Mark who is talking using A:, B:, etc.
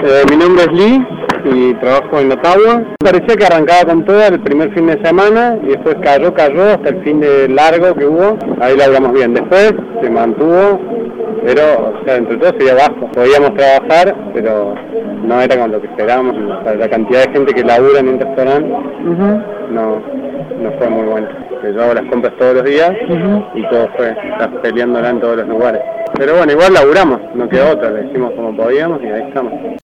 A: Mi nombre es Lee y trabajo en Ottawa. Parecía que arrancaba con todo el primer fin de semana y después cayó hasta el fin de largo que hubo. Ahí laburamos bien. Después se mantuvo, pero o sea, entre todo seguía bajo. Podíamos trabajar, pero no era con lo que esperábamos. O sea, la cantidad de gente que labura en un restaurante no fue muy buena. Yo hago las compras todos los días y todo fue estar peleándola en todos los lugares. Pero bueno, igual laburamos, no quedó otra, le hicimos como podíamos y ahí estamos.